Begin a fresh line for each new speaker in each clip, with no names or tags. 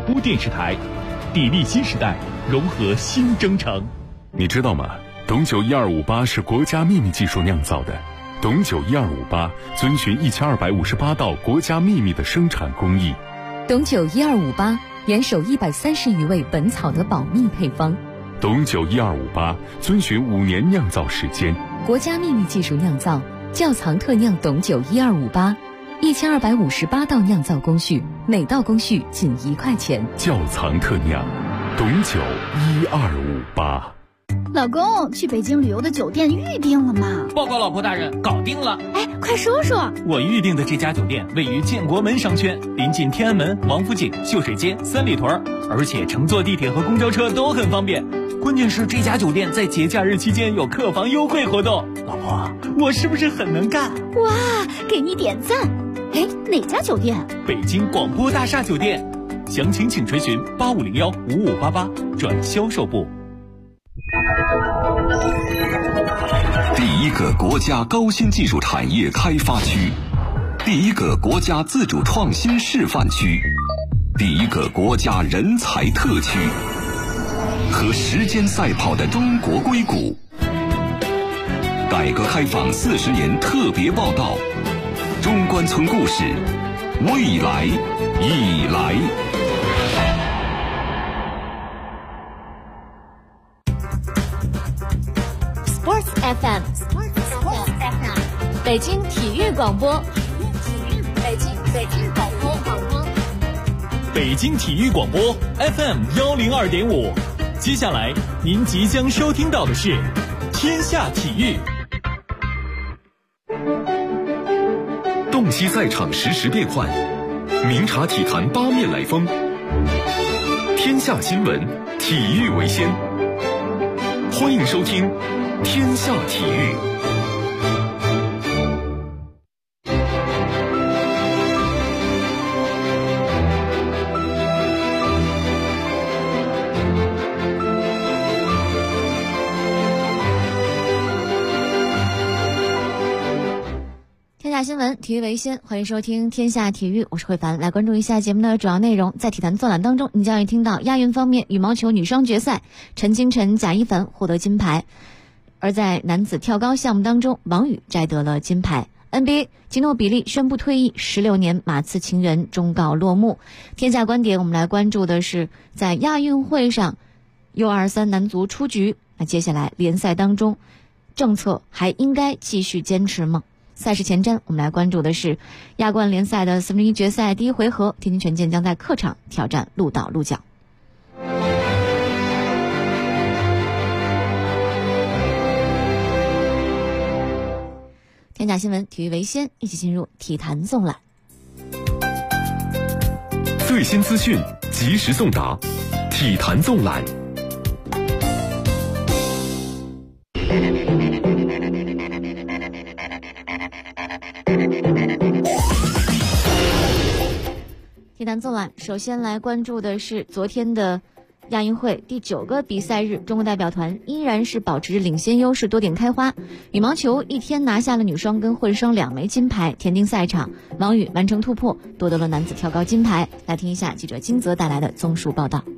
播电视台，砥砺新时代，融合新征程。
你知道吗？董酒1258是国家秘密技术酿造的。董酒1258遵循1258道国家秘密的生产工艺。
董酒1258严守130余味本草的保密配方。
董酒1258遵循5年酿造时间，
国家秘密技术酿造，窖藏特酿董酒1258，1258道酿造工序，每道工序仅1块钱。
窖藏特酿，董酒1258。
老公，去北京旅游的酒店预定了吗？
报告老婆大人，搞定了。
哎，快说说。
我预定的这家酒店位于建国门商圈，临近天安门、王府井、秀水街、三里屯，而且乘坐地铁和公交车都很方便。关键是这家酒店在节假日期间有客房优惠活动。老婆，我是不是很能干？
哇，给你点赞。哎，哪家酒店？
北京广播大厦酒店。详情请垂询8501-5588转销售部。
第一个国家高新技术产业开发区，第一个国家自主创新示范区，第一个国家人才特区，和时间赛跑的中国硅谷。改革开放40年特别报道，中关村故事，未来已来。
FM 北京体育广播，北京广播，
北京体育广播 FM 102.5。接下来您即将收听到的是天下体育。
洞悉赛场实时变幻，明察体坛八面来风。天下新闻，体育为先。欢迎收听天下体育。
天下新闻，体育为先，欢迎收听天下体育，我是慧凡。来关注一下节目的主要内容。在体坛纵览当中，你将会听到亚运方面，羽毛球女双决赛，陈清晨、贾一凡获得金牌。而在男子跳高项目当中，王宇摘得了金牌。NBA 吉诺比利宣布退役，16年马刺情缘终告落幕。天下观点，我们来关注的是在亚运会上 U23 男足出局，那接下来联赛当中政策还应该继续坚持吗？赛事前瞻，我们来关注的是亚冠联赛的1/4决赛第一回合，天津权健将在客场挑战鹿岛鹿角。天下新闻，体育为先，一起进入体坛纵览。
最新资讯，及时送达，体坛纵览。
体坛纵览，首先来关注的是昨天的亚运会第9个比赛日，中国代表团依然是保持领先优势，多点开花。羽毛球一天拿下了女双跟混双2枚金牌。田径赛场，王宇完成突破，夺得了男子跳高金牌。来听一下记者金泽带来的综述报道。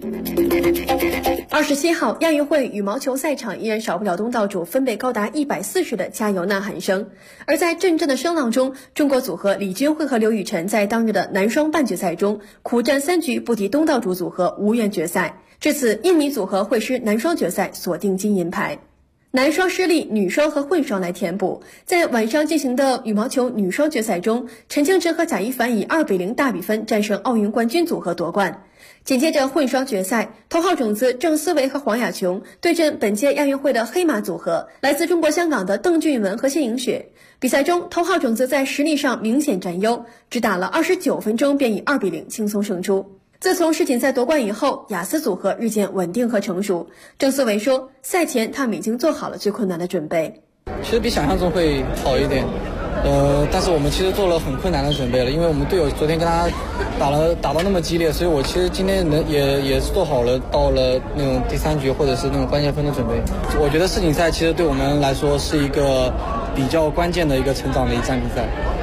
27号亚运会羽毛球赛场依然少不了东道主分贝高达140的加油呐喊声。而在阵阵的声浪中，中国组合李俊慧和刘雨辰在当日的男双半决赛中苦战3局不敌东道主组合，无缘决赛。至此，印尼组合会师男双决赛，锁定金银牌。男双失利，女双和混双来填补。在晚上进行的羽毛球女双决赛中，陈清晨和贾一凡以2-0大比分战胜奥运冠军组合夺冠。紧接着混双决赛，头号种子郑思维和黄雅琼对阵本届亚运会的黑马组合，来自中国香港的邓俊文和谢颖雪。比赛中，头号种子在实力上明显占优，只打了29分钟便以2-0轻松胜出。自从世锦赛夺冠以后，雅思组合日渐稳定和成熟。郑思维说，赛前他们已经做好了最困难的准备。
其实比想象中会好一点，但是我们其实做了很困难的准备了，因为我们队友昨天跟他打到那么激烈，所以我其实今天也做好了到了那种第3局或者是那种关键分的准备。我觉得世锦赛其实对我们来说是一个比较关键的一个成长的一站比赛，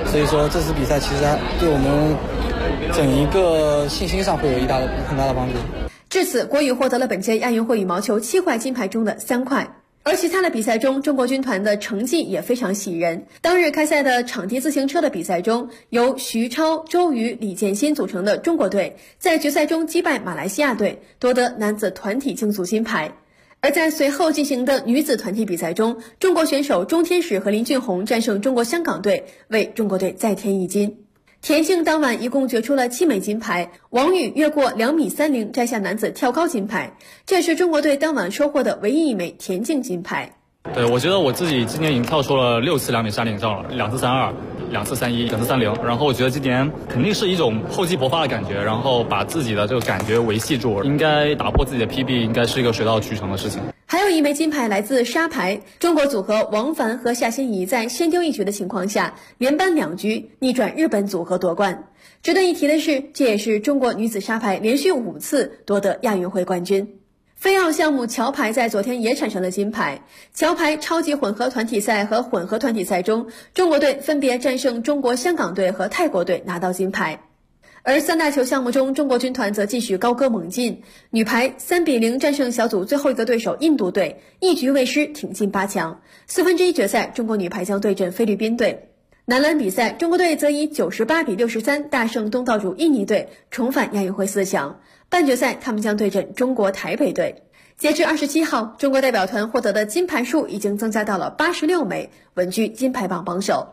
所以说这次比赛其实对我们整一个信心上会有很大的帮助。
至此，国羽获得了本届亚运会羽毛球7块金牌中的3块。而其他的比赛中，中国军团的成绩也非常喜人。当日开赛的场地自行车的比赛中，由徐超、周瑜、李建新组成的中国队在决赛中击败马来西亚队，夺得男子团体竞速金牌。而在随后进行的女子团体比赛中，中国选手钟天使和林俊宏战胜中国香港队，为中国队再添一金。田径当晚一共决出了7枚金牌，王宇越过2.30米摘下男子跳高金牌，这是中国队当晚收获的唯一一枚田径金牌。
对，我觉得我自己今年已经跳出了6次2.30米以上了，2次32。2次31，2次30，然后我觉得今年肯定是一种厚积薄发的感觉，然后把自己的这个感觉维系住，应该打破自己的 PB， 应该是一个水到渠成的事情。
还有一枚金牌来自沙排，中国组合王凡和夏欣怡在先丢一局的情况下，连扳2局逆转日本组合夺冠。值得一提的是，这也是中国女子沙排连续5次夺得亚运会冠军。飞奥项目桥牌在昨天也产生了金牌。桥牌超级混合团体赛和混合团体赛中，中国队分别战胜中国香港队和泰国队拿到金牌。而3大球项目中，中国军团则继续高歌猛进，女排3-0战胜小组最后一个对手印度队，一局未失挺进8强。1/4决赛，中国女排将对阵菲律宾队。男篮比赛，中国队则以98-63大胜东道主印尼队，重返亚运会4强。半决赛，他们将对阵中国台北队。截至27号，中国代表团获得的金牌数已经增加到了86枚，稳居金牌榜榜首。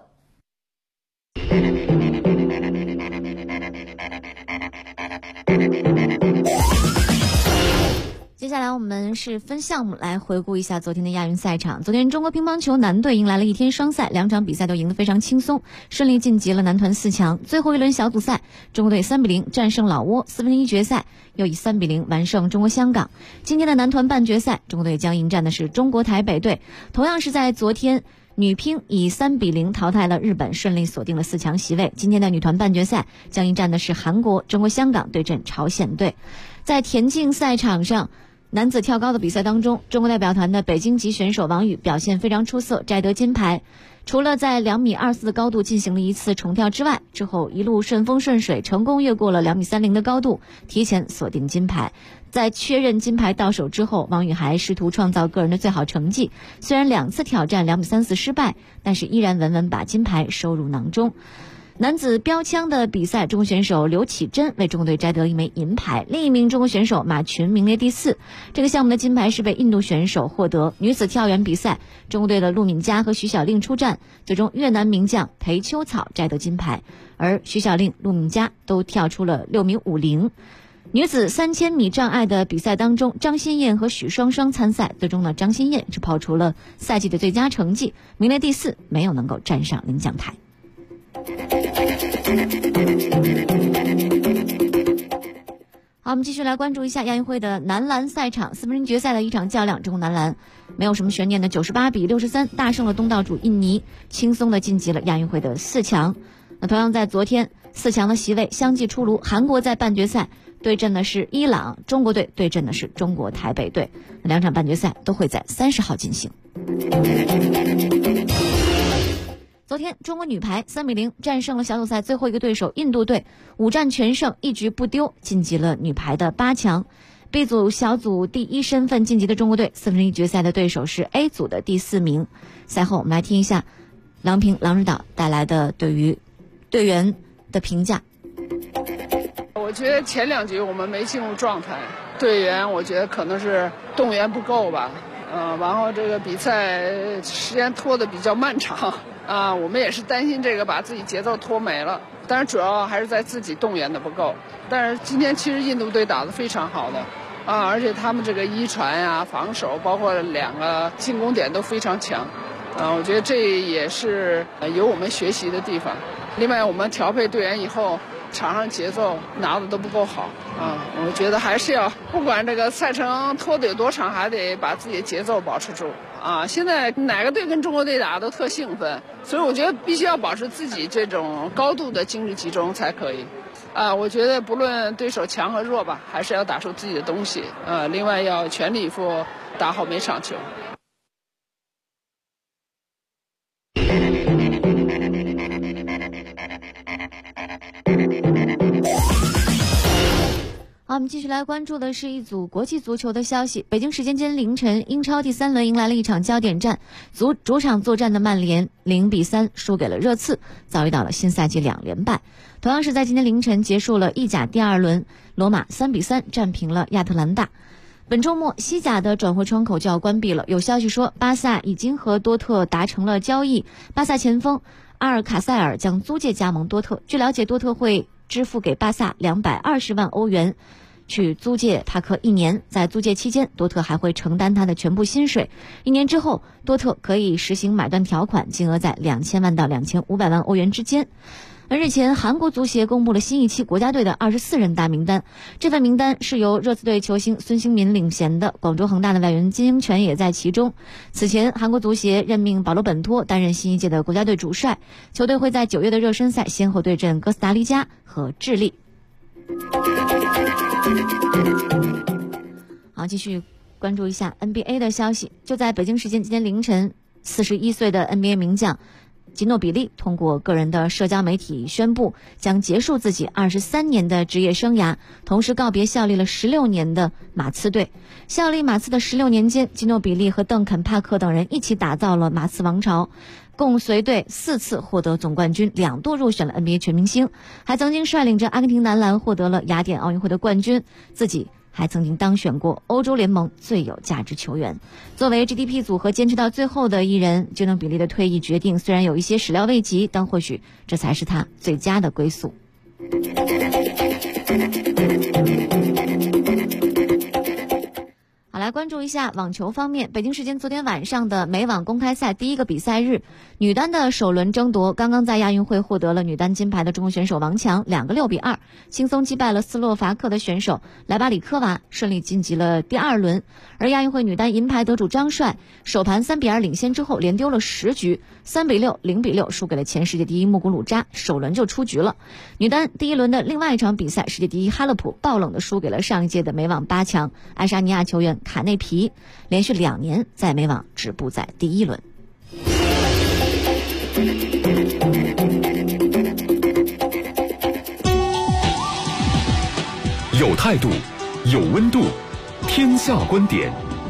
接下来我们是分项目来回顾一下昨天的亚运赛场。昨天中国乒乓球男队迎来了一天双赛，2场比赛都赢得非常轻松，顺利晋级了男团4强。最后一轮小组赛，中国队3-0战胜老挝，1/4决赛又以3-0完胜中国香港。今天的男团半决赛，中国队将迎战的是中国台北队，同样是在昨天女乒以3-0淘汰了日本，顺利锁定了4强席位。今天的女团半决赛将迎战的是韩国，中国香港对阵朝鲜队。在田径赛场上，男子跳高的比赛当中，中国代表团的北京籍选手王宇表现非常出色，摘得金牌。除了在2.24米的高度进行了一次重跳之外，之后一路顺风顺水，成功越过了2.30米的高度，提前锁定金牌。在确认金牌到手之后，王宇还试图创造个人的最好成绩，虽然2次挑战2.34米失败，但是依然稳稳把金牌收入囊中。男子标枪的比赛，中国选手刘启珍为中国队摘得一枚银牌，另一名中国选手马群名列第4。这个项目的金牌是被印度选手获得。女子跳远比赛，中国队的陆敏佳和徐小令出战，最终越南名将裴秋草摘得金牌，而徐小令、陆敏佳都跳出了6.50米。女子3000米障碍的比赛当中，张馨燕和许双双参赛，最终呢，张馨燕是跑出了赛季的最佳成绩，名列第4，没有能够站上领奖台。好，我们继续来关注一下亚运会的男篮赛场，4分之决赛的一场较量，中国男篮没有什么悬念的98-63大胜了东道主印尼，轻松的晋级了亚运会的4强。那同样在昨天4强的席位相继出炉，韩国在半决赛对阵的是伊朗，中国队对阵的是中国台北队。2场半决赛都会在30号进行。昨天中国女排3-0战胜了小组赛最后一个对手印度队，5战全胜，1局不丢，晋级了女排的8强。B 组小组第1身份晋级的中国队，1/4决赛的对手是 A 组的第4名。赛后我们来听一下郎平郎指导带来的对于队员的评价。
我觉得前2局我们没进入状态，队员我觉得可能是动员不够吧，然后这个比赛时间拖得比较漫长。我们也是担心这个把自己节奏拖没了，但是主要还是在自己动员的不够。但是今天其实印度队打得非常好的，而且他们这个一传呀、防守，包括2个进攻点都非常强，我觉得这也是有我们学习的地方。另外，我们调配队员以后，场上节奏拿的都不够好我觉得还是要不管这个赛程拖得有多长，还得把自己的节奏保持住现在哪个队跟中国队打都特兴奋，所以我觉得必须要保持自己这种高度的精力集中才可以我觉得不论对手强和弱吧，还是要打出自己的东西另外要全力以赴打好每场球。
好，我们继续来关注的是一组国际足球的消息。北京时间今天凌晨，英超第3轮迎来了一场焦点战，主场作战的曼联0-3输给了热刺，遭遇到了新赛季2连败。同样是在今天凌晨结束了意甲第2轮，罗马3-3战平了亚特兰大。本周末西甲的转会窗口就要关闭了，有消息说巴萨已经和多特达成了交易，巴萨前锋阿尔卡塞尔将租借加盟多特。据了解，多特会支付给巴萨220万欧元去租借塔克1年，在租借期间多特还会承担他的全部薪水，1年之后多特可以实行买断条款，金额在2000万到2500万欧元之间。日前韩国足协公布了新一期国家队的24人大名单，这份名单是由热刺队球星孙兴民领衔的，广州恒大的外援金英权也在其中。此前韩国足协任命保罗本托担任新一届的国家队主帅，球队会在9月的热身赛先后对阵哥斯达黎加和智利。好，继续关注一下 NBA 的消息。就在北京时间今天凌晨，41岁的 NBA 名将吉诺比利通过个人的社交媒体宣布将结束自己23年的职业生涯，同时告别效力了16年的马刺队。效力马刺的16年间，吉诺比利和邓肯·帕克等人一起打造了马刺王朝，共随队4次获得总冠军，2度入选了 NBA 全明星，还曾经率领着阿根廷男篮获得了雅典奥运会的冠军，自己还曾经当选过欧洲联盟最有价值球员。作为 GDP 组合坚持到最后的一人，吉诺比利的退役决定虽然有一些始料未及，但或许这才是他最佳的归宿。好，来关注一下网球方面。北京时间昨天晚上的美网公开赛第一个比赛日，女单的首轮争夺，刚刚在亚运会获得了女单金牌的中国选手王强2个6比2轻松击败了斯洛伐克的选手莱巴里科娃，顺利晋级了第2轮。而亚运会女单银牌得主张帅首盘3比2领先之后连丢了10局，3比6、0比6输给了前世界第一穆古鲁扎，首轮就出局了。女单第一轮的另外一场比赛，世界第一哈勒普爆冷的输给了上一届的美网8强爱沙尼亚球员卡内皮，连续2年在美网止步在第1轮。
有态度，有温度，天下观点。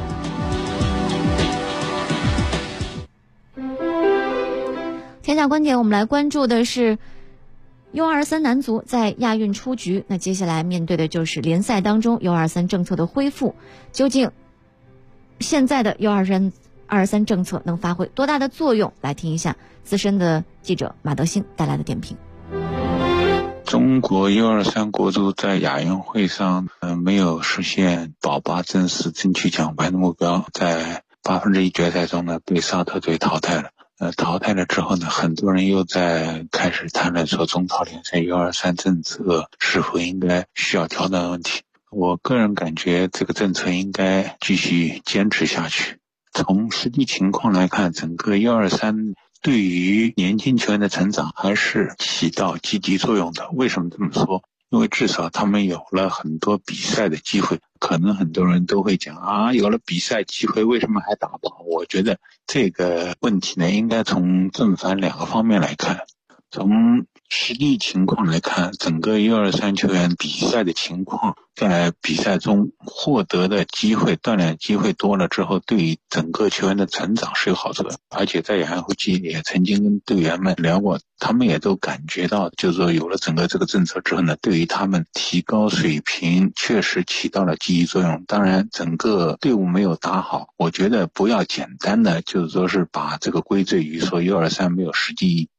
天下观点，我们来关注的是U23男足在亚运出局，那接下来面对的就是联赛当中 U23 政策的恢复，究竟现在的 U23政策能发挥多大的作用？来听一下资深的记者马德兴带来的点评。
中国 U23 国足在亚运会上没有实现保8争4争取奖牌的目标，在1/8决赛中呢被沙特队淘汰了。淘汰了之后呢，很多人又在开始谈论说中超联赛 U23 政策是否应该需要调整的问题。我个人感觉这个政策应该继续坚持下去。从实际情况来看，整个 U23 对于年轻球员的成长还是起到积极作用的。为什么这么说？因为至少他们有了很多比赛的机会。可能很多人都会讲有了比赛机会为什么还打不好？我觉得这个问题呢，应该从正反2个方面来看。从实际情况来看，整个 U23 球员比赛的情况，在比赛中获得的机会、锻炼机会多了之后，对于整个球员的成长是有好处的。而且在亚运会期也曾经跟队员们聊过，他们也都感觉到，就是说有了整个这个政策之后呢，对于他们提高水平确实起到了积极作用。当然整个队伍没有打好，我觉得不要简单的就是说是把这个归罪于说 U23 没有实际意义。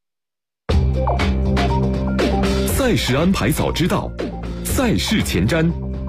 赛事安排早知道，赛事前瞻。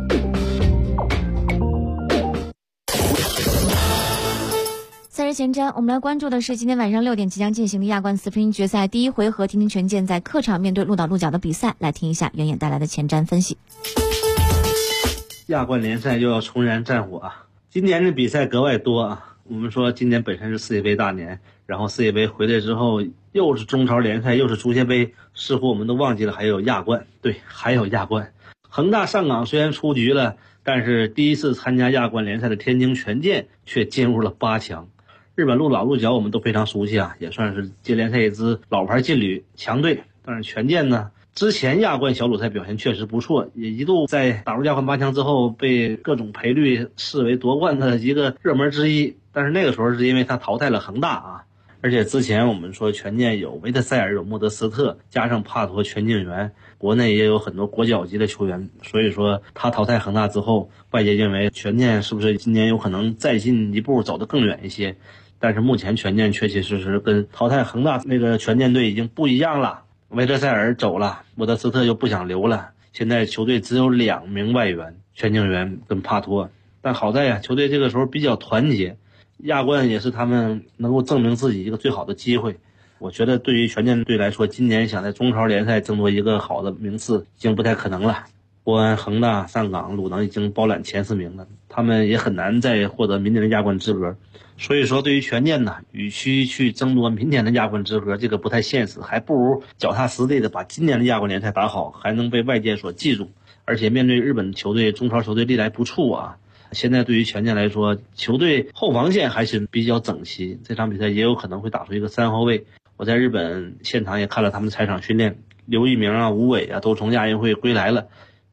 赛事前瞻，我们来关注的是今天晚上6点即将进行的亚冠4分之一决赛第1回合，天津权健在客场面对鹿岛鹿角的比赛。来听一下袁衍带来的前瞻分析。
亚冠联赛又要重燃战火啊！今年的比赛格外多啊。我们说今年本身是世界杯大年，然后世界杯回来之后又是中超联赛又是足协杯，似乎我们都忘记了还有亚冠。对，还有亚冠。恒大上港虽然出局了，但是第一次参加亚冠联赛的天津权健却进入了8强。日本鹿岛鹿角我们都非常熟悉啊，也算是接联赛一支老牌劲旅强队。但是权健呢， 之前亚冠小组赛表现确实不错，也一度在打入亚冠8强之后被各种赔率视为夺冠的一个热门之一。但是那个时候是因为他淘汰了恒大啊，而且之前我们说权健有维特塞尔、有莫德斯特，加上帕托全进员，国内也有很多国脚级的球员，所以说他淘汰恒大之后，外界认为权健是不是今年有可能再进一步走得更远一些。但是目前权健确确实实跟淘汰恒大那个权健队已经不一样了。维特塞尔走了，莫德斯特又不想留了，现在球队只有2名外援，全进员跟帕托。但好在呀，球队这个时候比较团结，亚冠也是他们能够证明自己一个最好的机会。我觉得对于权健队来说，今年想在中超联赛争夺一个好的名次已经不太可能了。国安、恒大、上港、鲁能已经包揽前4名了，他们也很难再获得明年的亚冠资格。所以说对于权健呢，与其去争夺明年的亚冠资格，这个不太现实，还不如脚踏实地的把今年的亚冠联赛打好，还能被外界所记住。而且面对日本球队、中超球队历来不怵啊，现在对于权健来说，球队后防线还是比较整齐，这场比赛也有可能会打出一个3后卫。我在日本现场也看了他们的采场训练，刘一鸣啊、吴伟啊都从亚运会归来了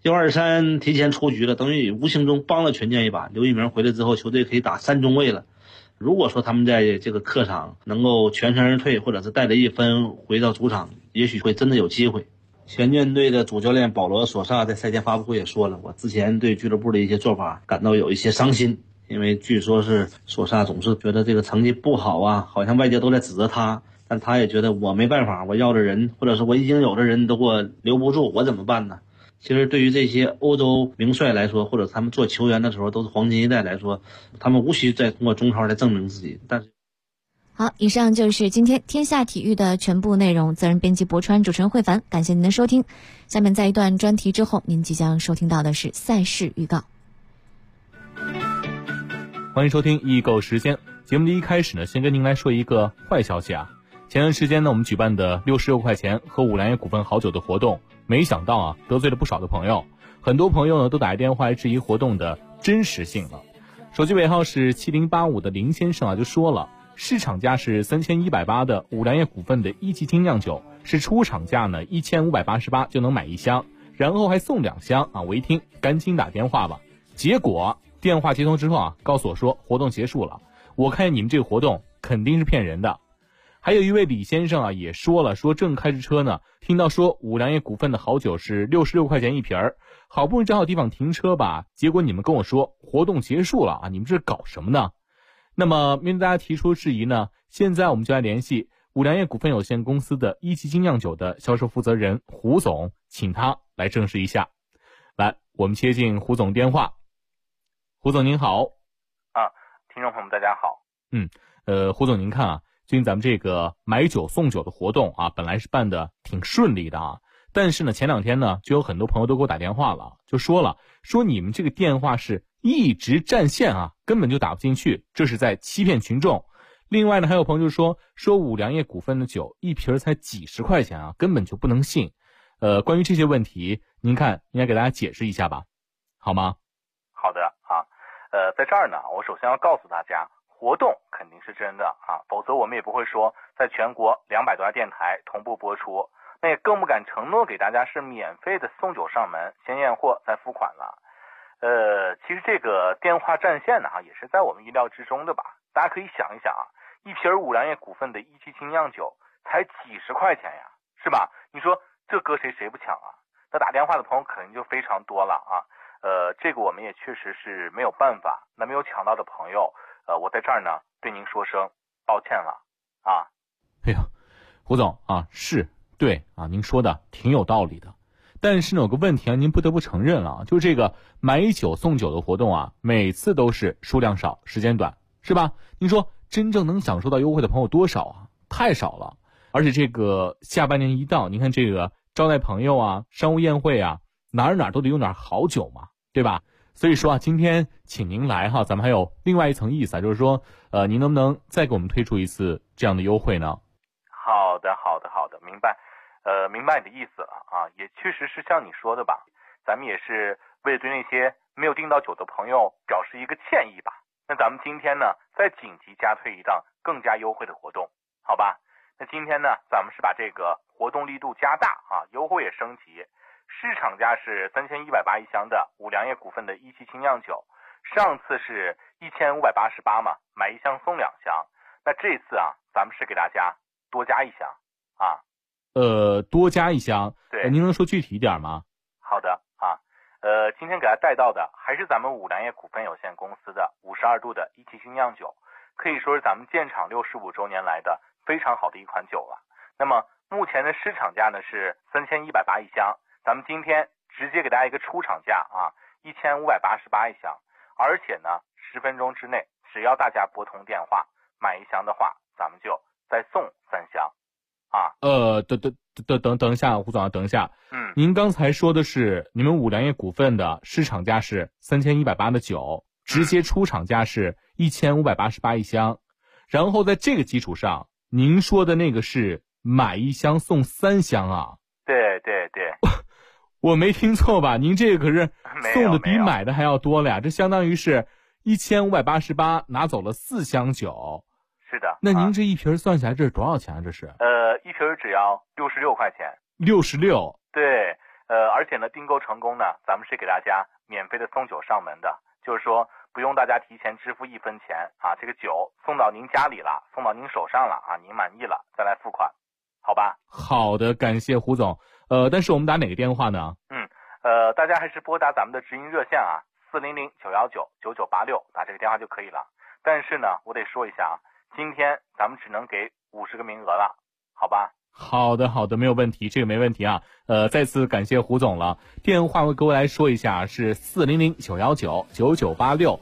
，123提前出局了，等于无形中帮了权健一把。刘一鸣回来之后，球队可以打3中卫了。如果说他们在这个客场能够全身而退，或者是带了1分回到主场，也许会真的有机会。权健队的主教练保罗·索萨在赛前发布会也说了，我之前对俱乐部的一些做法感到有一些伤心，因为据说是索萨总是觉得这个成绩不好啊，好像外界都在指责他，但他也觉得我没办法，我要的人或者是我已经有的人都给我留不住，我怎么办呢？其实对于这些欧洲名帅来说，或者他们做球员的时候都是黄金一代来说，他们无需再通过中超来证明自己。但是
好，以上就是今天天下体育的全部内容，责任编辑博川，主持人慧凡，感谢您的收听。下面在一段专题之后，您即将收听到的是赛事预告。
欢迎收听易购时间。节目的一开始呢，先跟您来说一个坏消息啊。前段时间呢，我们举办的66块钱喝五粮液股份好酒的活动，没想到啊，得罪了不少的朋友。很多朋友呢都打来电话来质疑活动的真实性了。手机尾号是7085的林先生啊就说了，市场价是3180的五粮液股份的一级精酿酒，是出厂价呢1588就能买1箱，然后还送2箱啊！我一听赶紧打电话吧。结果电话接通之后啊，告诉我说活动结束了。我看你们这个活动肯定是骗人的。还有一位李先生啊也说了，说正开着车呢，听到说五粮液股份的好酒是66块钱一瓶儿，好不容易找好地方停车吧，结果你们跟我说活动结束了啊，你们这搞什么呢？那么面对大家提出质疑呢，现在我们就来联系五粮液股份有限公司的一级精酿酒的销售负责人胡总，请他来证实一下。来，我们接进胡总电话。胡总您好。
听众朋友们大家好。
胡总您看啊，最近咱们这个买酒送酒的活动啊，本来是办的挺顺利的啊，但是呢前2天呢就有很多朋友都给我打电话了，就说你们这个电话是一直占线啊，根本就打不进去，这是在欺骗群众。另外呢还有朋友就说五粮液股份的酒一瓶才几十块钱啊，根本就不能信。关于这些问题您看应该给大家解释一下吧，好吗？
好的啊，在这儿呢我首先要告诉大家，活动肯定是真的啊，否则我们也不会说在全国200多家电台同步播出，那也更不敢承诺给大家是免费的送酒上门，先验货再付款了。其实这个电话占线呢也是在我们意料之中的吧。大家可以想一想啊，一瓶五粮液股份的一级精酿酒才几十块钱呀，是吧？你说这搁谁不抢啊？那打电话的朋友肯定就非常多了啊。这个我们也确实是没有办法。那没有抢到的朋友，我在这儿呢对您说声抱歉了啊。
哎呀，胡总啊，是对啊，您说的挺有道理的。但是呢有个问题啊，您不得不承认了，就是这个买酒送酒的活动啊，每次都是数量少时间短，是吧？您说真正能享受到优惠的朋友多少啊？太少了。而且这个下半年一到，您看这个招待朋友啊，商务宴会啊，哪儿都得用点好酒嘛，对吧？所以说啊，今天请您来哈，咱们还有另外一层意思啊，就是说您能不能再给我们推出一次这样的优惠呢？
好的，明白。明白你的意思了啊，也确实是像你说的吧，咱们也是为了对那些没有订到酒的朋友表示一个歉意吧。那咱们今天呢再紧急加推一档更加优惠的活动，好吧？ 那今天呢，咱们是把这个活动力度加大啊，优惠也升级，市场价是3180一箱的五粮液股份的一期精酿酒，上次是1588嘛，买一箱送2箱，那这次啊，咱们是给大家多加一箱啊。
多加一箱，
对，
您能说具体一点吗？
好的啊，今天给大家带到的还是咱们五粮液股份有限公司的52度的一期精酿酒，可以说是咱们建厂65周年来的非常好的一款酒了。那么目前的市场价呢是3180一箱，咱们今天直接给大家一个出厂价啊，1588一箱，而且呢10分钟之内，只要大家拨通电话买一箱的话，咱们就再送3箱啊。
等一下，胡总，等一下。您刚才说的是你们五粮液股份的市场价是3180的酒，直接出厂价是1588一箱，然后在这个基础上，您说的那个是买一箱送3箱啊？
对对对，
我没听错吧？您这个可是送的比买的还要多了呀，这相当于是1588拿走了4箱酒。
是的。
那您这一瓶算下来这是多少钱啊？这是？
一瓶只要66块钱。
66。
对，而且呢，订购成功呢，咱们是给大家免费的送酒上门的，就是说不用大家提前支付1分钱啊，这个酒送到您家里了，送到您手上了啊，您满意了再来付款，好吧？
好的，感谢胡总。但是我们打哪个电话呢？
大家还是拨打咱们的直营热线啊，400-919-9986，打这个电话就可以了。但是呢，我得说一下啊，今天咱们只能给50个名额了，好吧？
好的，没有问题，这个没问题啊。再次感谢胡总了。电话我给我来说一下，是400-919-9986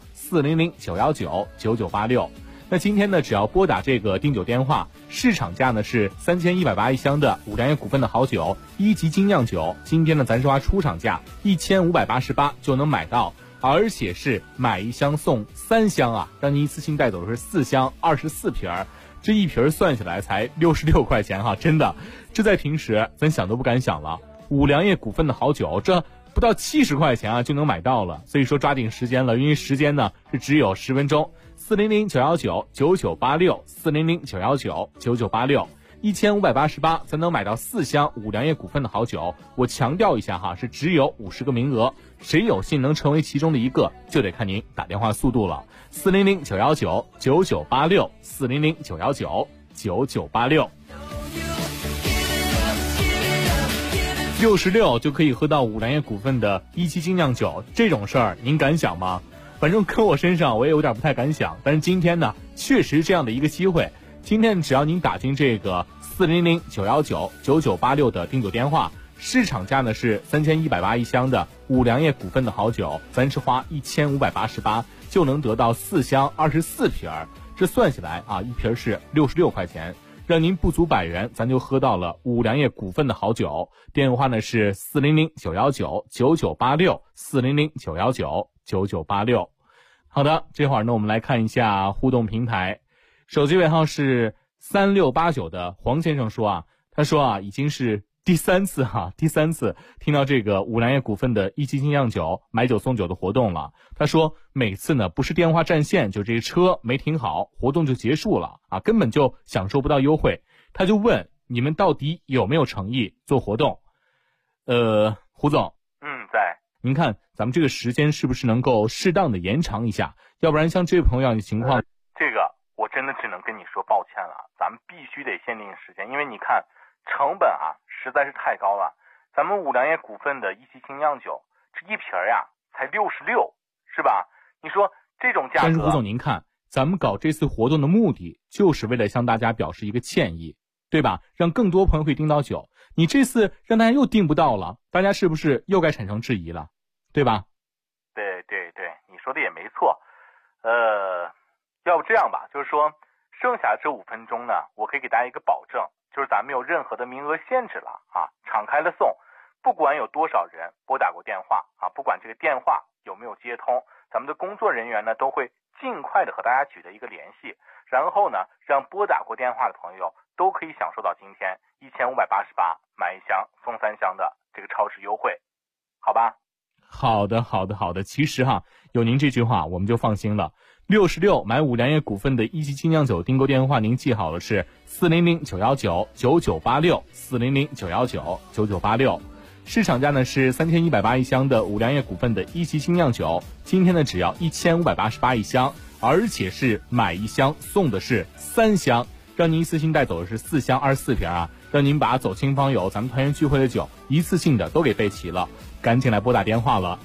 400-919-9986。那今天呢，只要拨打这个订酒电话，市场价呢是3180一箱的五粮液股份的好酒1级精酿酒，今天呢咱是花出厂价1588就能买到，而且是买一箱送3箱啊，让您一次性带走的是4箱24瓶，这一瓶算下来才66块钱哈，真的，这在平时咱想都不敢想了。五粮液股份的好酒，这不到70块钱啊就能买到了，所以说抓紧时间了，因为时间呢是只有10分钟。400-919-9986 400-919-9986 1588才能买到4箱五粮液股份的好酒。我强调一下哈，是只有50个名额，谁有幸能成为其中的一个，就得看您打电话速度了。400-919-9986 400-919-9986 66就可以喝到五粮液股份的1期精酿酒，这种事儿您敢想吗？反正搁我身上我也有点不太敢想，但是今天呢确实这样的一个机会，今天只要您打进这个400-919-9986的订酒电话，市场价呢是3180一箱的五粮液股份的好酒，咱是花1588就能得到4箱24瓶，这算下来啊，一瓶是66块钱，让您不足100元咱就喝到了五粮液股份的好酒。电话呢是400-919-9986 400-919-9986。好的，这会儿呢我们来看一下互动平台，手机尾号是3689的黄先生说啊，他说啊已经是第三次听到这个五粮液股份的1期精酿酒买酒送酒的活动了。他说每次呢不是电话占线，就这个车没停好，活动就结束了啊，根本就享受不到优惠。他就问你们到底有没有诚意做活动？胡总，
在。
您看咱们这个时间是不是能够适当的延长一下？要不然像这位朋友的情况，
这个我真的只能跟你说抱歉了，咱们必须得限定时间，因为你看成本啊实在是太高了。咱们五粮液股份的1期精酿酒，这一瓶呀才66，是吧？你说这种价格。
但是胡总您看，咱们搞这次活动的目的就是为了向大家表示一个歉意，对吧？让更多朋友可以订到酒。你这次让大家又订不到了，大家是不是又该产生质疑了，对吧？
对，你说的也没错。要不这样吧，就是说剩下这5分钟呢，我可以给大家一个保证，就是咱没有任何的名额限制了啊，敞开了送，不管有多少人拨打过电话啊，不管这个电话有没有接通，咱们的工作人员呢都会尽快的和大家取得一个联系，然后呢让拨打过电话的朋友都可以享受到今天1588买1箱送3箱的这个超值优惠，好吧？
好的。其实哈，有您这句话我们就放心了。 66买五粮液股份的一级精酿酒订购电话您记好了是400-919-9986，400-919-9986。市场价呢是3180一箱的五粮液股份的一级精酿酒，今天呢只要1588一箱，而且是买一箱送的是3箱，让您一次性带走的是4箱24瓶啊，让您把走亲访友咱们团圆聚会的酒一次性的都给备齐了，赶紧来拨打电话了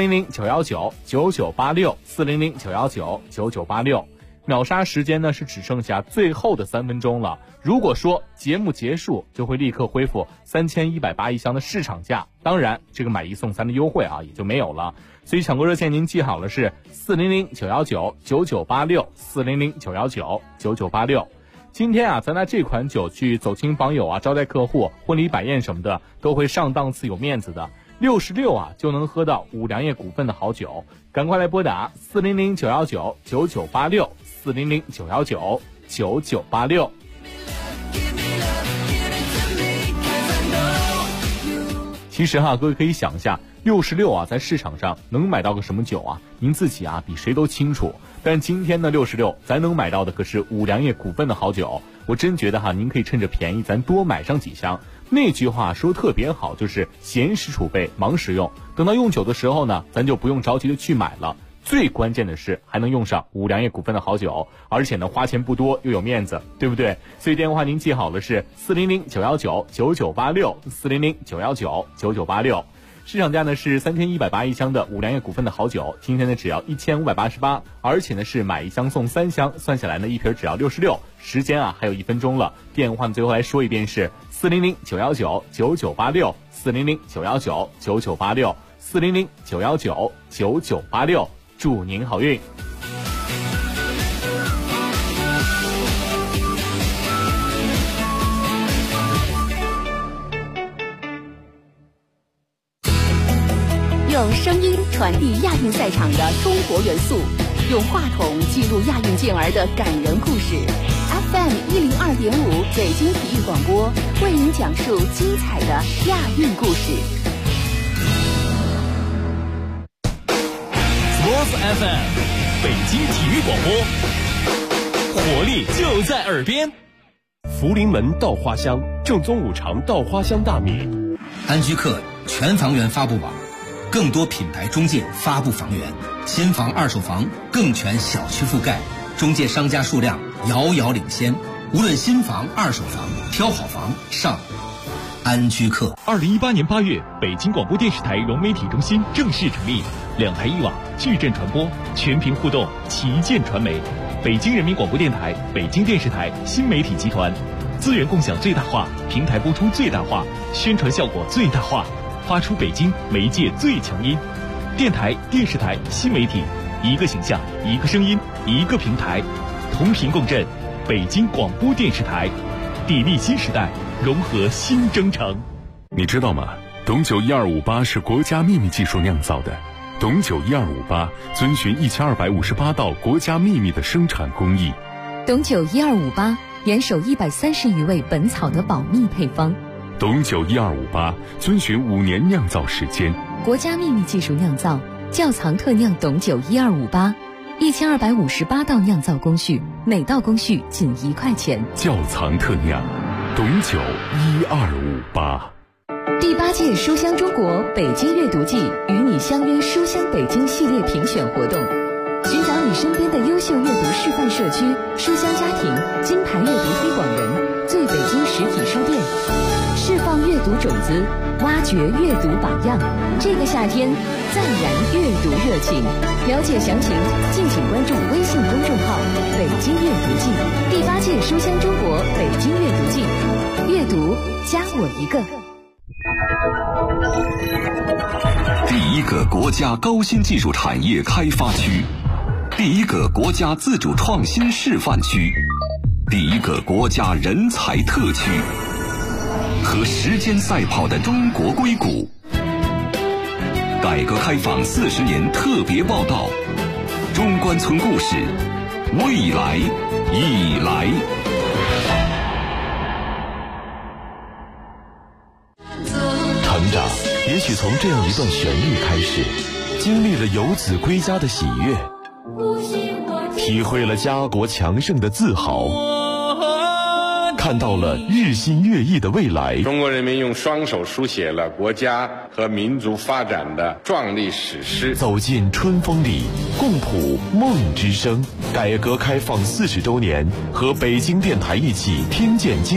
，400-919-9986，400-919-9986。秒杀时间呢是只剩下最后的3分钟了，如果说节目结束就会立刻恢复3180一箱的市场价，当然这个买1送3的优惠啊也就没有了，所以抢购热线您记好了是400-919-9986，400-919-9986。今天啊咱拿这款酒去走亲访友啊，招待客户，婚礼摆宴什么的都会上档次有面子的，66啊就能喝到五粮液股份的好酒，赶快来拨打400-919-9986，400-919-9986。其实各位可以想一下，66啊在市场上能买到个什么酒啊？您自己比谁都清楚。但今天的66咱能买到的可是五粮液股份的好酒，我真觉得您可以趁着便宜咱多买上几箱。那句话说特别好，就是闲时储备忙时用，等到用酒的时候呢，咱就不用着急的去买了。最关键的是还能用上五粮液股份的好酒，而且呢花钱不多又有面子，对不对？所以电话您记好了是400-919-9986，400-919-9986。市场价呢是3180一箱的五粮液股份的好酒，今天呢只要1588，而且呢是买1箱送3箱，算下来呢一瓶只要66。时间还有1分钟了，电话最后来说一遍是400-919-9986，400-919-9986，400-919-9986，祝您好运。
用声音传递亚运赛场的中国元素，用话筒记录亚运健儿的感人故事。FM 102.5北京体育广播为您讲述精彩的亚运故事。
Sports FM 北京体育广播，活力就在耳边。
福临门稻花香，正宗五常稻花香大米。
安居客全房源发布网，更多品牌中介发布房源，新房二手房更全小区覆盖，中介商家数量遥遥领先。无论新房二手房，挑好房上安居客。
2018年8月，北京广播电视台融媒体中心正式成立，2台1网，矩阵传播，全屏互动，旗舰传媒。北京人民广播电台、北京电视台新媒体集团，资源共享最大化，平台播出最大化，宣传效果最大化，发出北京媒介最强音。电台、电视台、新媒体，一个形象，一个声音，一个平台，同频共振。北京广播电视台，砥砺新时代，融合新征程。
你知道吗？董酒1258是国家秘密技术酿造的。董酒1258遵循1258道国家秘密的生产工艺。
董酒1258严守130余味本草的保密配方。
董酒1258遵循5年酿造时间，
国家秘密技术酿造，窖藏特酿董酒1258，1258道酿造工序，每道工序仅1块钱。
窖藏特酿，董酒1258。
第8届书香中国北京阅读季与你相约书香北京系列评选活动，寻找你身边的优秀阅读示范社区、书香家庭、金牌阅读推广人、最北京实体书店，释放阅读种子，挖掘阅读榜样。这个夏天再燃阅读热情，了解详情敬请关注微信公众号北京阅读季。第8届书香中国北京阅读季，阅读加我一个。
第一个国家高新技术产业开发区，第一个国家自主创新示范区，第一个国家人才特区，和时间赛跑的中国硅谷。改革开放40年特别报道，中关村故事，未来已来。
成长也许从这样一段旋律开始，经历了游子归家的喜悦，
体会了家国强盛的自豪，看到了日新月异的未来。
中国人民用双手书写了国家和民族发展的壮丽史诗。
走进春风里，共谱梦之声。改革开放40周年，和北京电台一起听见经